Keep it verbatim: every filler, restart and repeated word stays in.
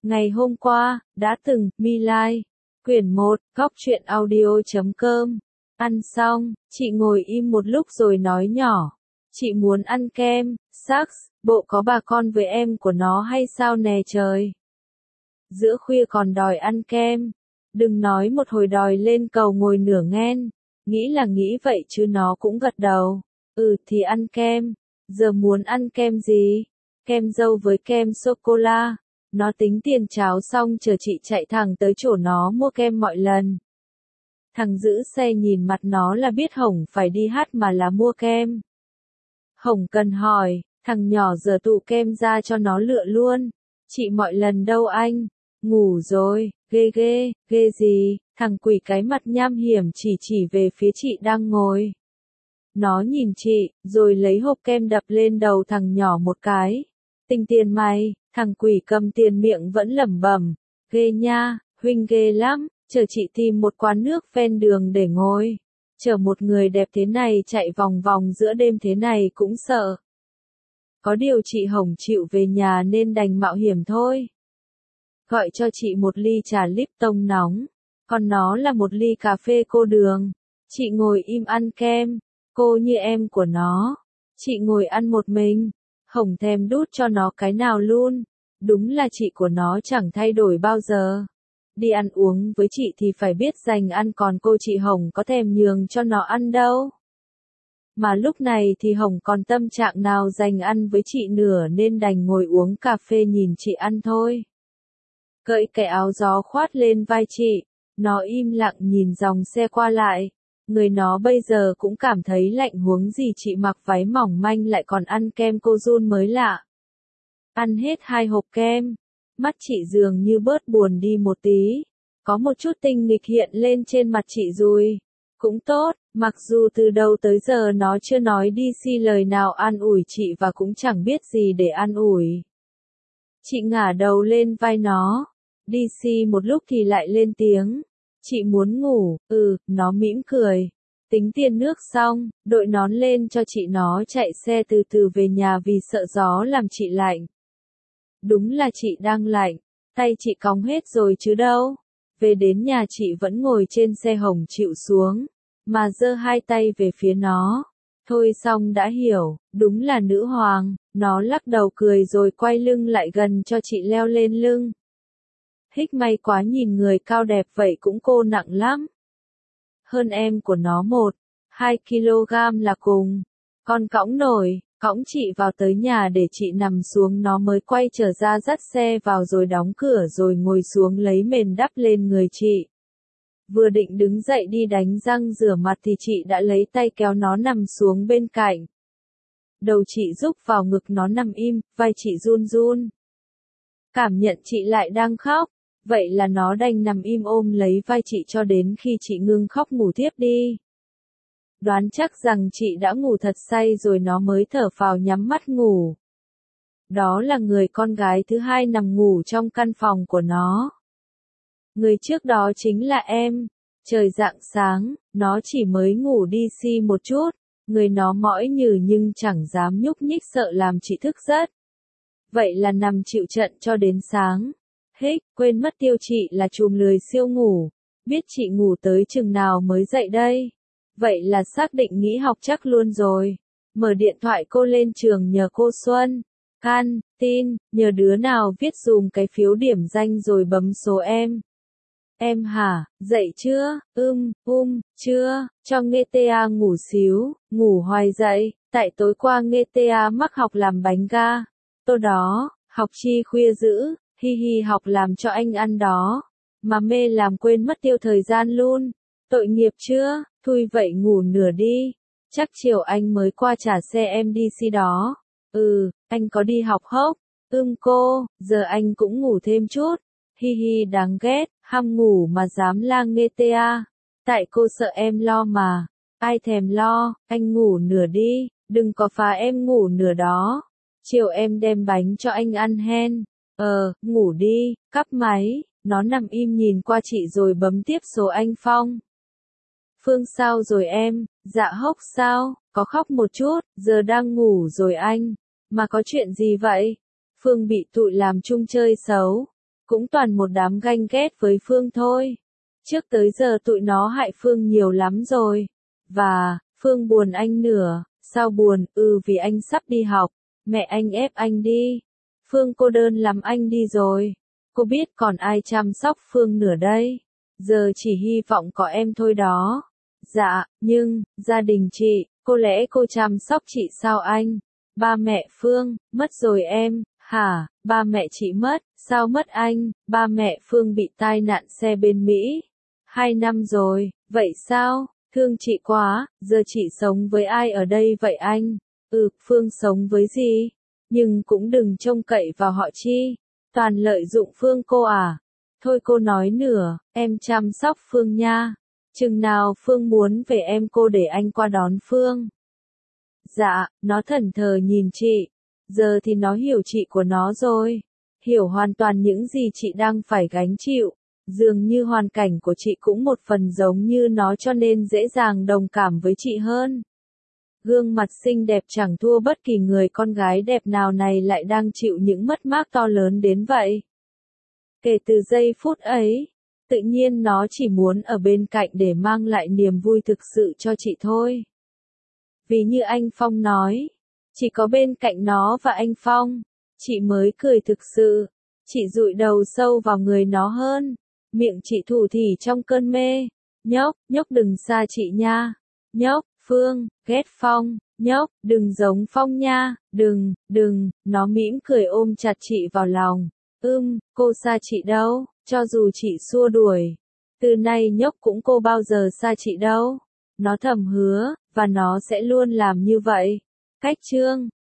Ngày hôm qua, đã từng, My Lai. Quyển một, góc truyện audio chấm com. Ăn xong, chị ngồi im một lúc rồi nói nhỏ. Chị muốn ăn kem, Sax, bộ có bà con với em của nó hay sao nè trời. Giữa khuya còn đòi ăn kem. Đừng nói một hồi đòi lên cầu ngồi nửa nghen. Nghĩ là nghĩ vậy chứ nó cũng gật đầu. Ừ thì ăn kem. Giờ muốn ăn kem gì? Kem dâu với kem sô-cô-la. Nó tính tiền cháo xong chờ chị chạy thẳng tới chỗ nó mua kem mọi lần. Thằng giữ xe nhìn mặt nó là biết Hồng phải đi hát mà là mua kem. Hồng cần hỏi, thằng nhỏ giờ tụ kem ra cho nó lựa luôn. Chị mọi lần đâu anh? Ngủ rồi, ghê ghê, ghê gì? Thằng quỷ cái mặt nham hiểm chỉ chỉ về phía chị đang ngồi. Nó nhìn chị, rồi lấy hộp kem đập lên đầu thằng nhỏ một cái. Tinh tiền mày, thằng quỷ cầm tiền miệng vẫn lẩm bẩm. Ghê nha, huynh ghê lắm, chờ chị tìm một quán nước ven đường để ngồi. Chờ một người đẹp thế này chạy vòng vòng giữa đêm thế này cũng sợ. Có điều chị Hồng chịu về nhà nên đành mạo hiểm thôi. Gọi cho chị một ly trà Lipton nóng, còn nó là một ly cà phê cô đường. Chị ngồi im ăn kem, cô như em của nó. Chị ngồi ăn một mình, Hồng thèm đút cho nó cái nào luôn. Đúng là chị của nó chẳng thay đổi bao giờ. Đi ăn uống với chị thì phải biết dành ăn, còn cô chị Hồng có thèm nhường cho nó ăn đâu. Mà lúc này thì Hồng còn tâm trạng nào dành ăn với chị nữa nên đành ngồi uống cà phê nhìn chị ăn thôi. Cởi cái áo gió khoát lên vai chị, nó im lặng nhìn dòng xe qua lại. Người nó bây giờ cũng cảm thấy lạnh, huống gì chị mặc váy mỏng manh lại còn ăn kem cô Jun mới lạ. Ăn hết hai hộp kem, mắt chị dường như bớt buồn đi một tí. Có một chút tinh nghịch hiện lên trên mặt chị rồi. Cũng tốt, mặc dù từ đầu tới giờ nó chưa nói đi xi lời nào an ủi chị và cũng chẳng biết gì để an ủi. Chị ngả đầu lên vai nó. Đi xi một lúc thì lại lên tiếng. Chị muốn ngủ, ừ, nó mỉm cười. Tính tiền nước xong, đội nón lên cho chị nó chạy xe từ từ về nhà vì sợ gió làm chị lạnh. Đúng là chị đang lạnh, tay chị cóng hết rồi chứ đâu. Về đến nhà chị vẫn ngồi trên xe Hồng chịu xuống, mà giơ hai tay về phía nó. Thôi xong đã hiểu, đúng là nữ hoàng, nó lắc đầu cười rồi quay lưng lại gần cho chị leo lên lưng. Hích may quá, nhìn người cao đẹp vậy cũng cô nặng lắm. Hơn em của nó một, hai ki lô gam là cùng. Con cõng nổi, cõng chị vào tới nhà để chị nằm xuống nó mới quay trở ra dắt xe vào rồi đóng cửa rồi ngồi xuống lấy mền đắp lên người chị. Vừa định đứng dậy đi đánh răng rửa mặt thì chị đã lấy tay kéo nó nằm xuống bên cạnh. Đầu chị rúc vào ngực nó nằm im, vai chị run run. Cảm nhận chị lại đang khóc. Vậy là nó đành nằm im ôm lấy vai chị cho đến khi chị ngưng khóc ngủ thiếp đi. Đoán chắc rằng chị đã ngủ thật say rồi nó mới thở phào nhắm mắt ngủ. Đó là người con gái thứ hai nằm ngủ trong căn phòng của nó. Người trước đó chính là em. Trời rạng sáng, nó chỉ mới ngủ đi xi một chút. Người nó mỏi nhừ nhưng chẳng dám nhúc nhích sợ làm chị thức giấc. Vậy là nằm chịu trận cho đến sáng. Hích, quên mất tiêu chị là chùm lười siêu ngủ. Biết chị ngủ tới chừng nào mới dậy đây. Vậy là xác định nghỉ học chắc luôn rồi. Mở điện thoại cô lên trường nhờ cô Xuân. Can, tin, nhờ đứa nào viết dùm cái phiếu điểm danh rồi bấm số em. Em hả, dậy chưa? Ưm, um, chưa, cho nghe tê a ngủ xíu, ngủ hoài dậy, tại tối qua nghe tê a mắc học làm bánh ga. Tô đó, học chi khuya dữ. Hi hi, học làm cho anh ăn đó, mà mê làm quên mất tiêu thời gian luôn. Tội nghiệp chưa, thôi vậy ngủ nửa đi, chắc chiều anh mới qua trả xe em đi xi đó. Ừ, anh có đi học hốc? Ưm cô, giờ anh cũng ngủ thêm chút. Hi hi, đáng ghét, ham ngủ mà dám la nghe tê a. Tại cô sợ em lo mà. Ai thèm lo, anh ngủ nửa đi, đừng có phá em ngủ nửa đó. Chiều em đem bánh cho anh ăn hen. Ờ, ngủ đi, cắp máy, nó nằm im nhìn qua chị rồi bấm tiếp số anh Phong. Phương sao rồi em, dạ hốc sao, có khóc một chút, giờ đang ngủ rồi anh. Mà có chuyện gì vậy? Phương bị tụi làm chung chơi xấu. cũng toàn một đám ganh ghét với Phương thôi. Trước tới giờ tụi nó hại Phương nhiều lắm rồi. Và, Phương buồn anh nửa, sao buồn, ừ vì anh sắp đi học, mẹ anh ép anh đi. Phương cô đơn lắm anh đi rồi. Cô biết còn ai chăm sóc Phương nữa đây. Giờ chỉ hy vọng có em thôi đó. Dạ, nhưng, gia đình chị, có lẽ cô chăm sóc chị sao anh? Ba mẹ Phương, mất rồi em, hả, ba mẹ chị mất, sao mất anh? Ba mẹ Phương bị tai nạn xe bên Mỹ. Hai năm rồi, vậy sao? Thương chị quá, giờ chị sống với ai ở đây vậy anh? Ừ, Phương sống với gì? Nhưng cũng đừng trông cậy vào họ chi. Toàn lợi dụng Phương cô à? Thôi cô nói nữa, em chăm sóc Phương nha. Chừng nào Phương muốn về em cô để anh qua đón Phương. Dạ, nó thẫn thờ nhìn chị. Giờ thì nó hiểu chị của nó rồi. Hiểu hoàn toàn những gì chị đang phải gánh chịu. Dường như hoàn cảnh của chị cũng một phần giống như nó cho nên dễ dàng đồng cảm với chị hơn. Gương mặt xinh đẹp chẳng thua bất kỳ người con gái đẹp nào này lại đang chịu những mất mát to lớn đến vậy. Kể từ giây phút ấy, tự nhiên nó chỉ muốn ở bên cạnh để mang lại niềm vui thực sự cho chị thôi. Vì như anh Phong nói, chỉ có bên cạnh nó và anh Phong, chị mới cười thực sự. Chị dụi đầu sâu vào người nó hơn. Miệng chị thủ thỉ trong cơn mê. Nhóc, nhóc đừng xa chị nha. Nhóc, Phương, ghét Phong. Nhóc, đừng giống Phong nha. Đừng, đừng, nó mỉm cười ôm chặt chị vào lòng. Ưm, cô xa chị đâu, cho dù chị xua đuổi. Từ nay nhóc cũng cô bao giờ xa chị đâu. Nó thầm hứa, và nó sẽ luôn làm như vậy. Cách chương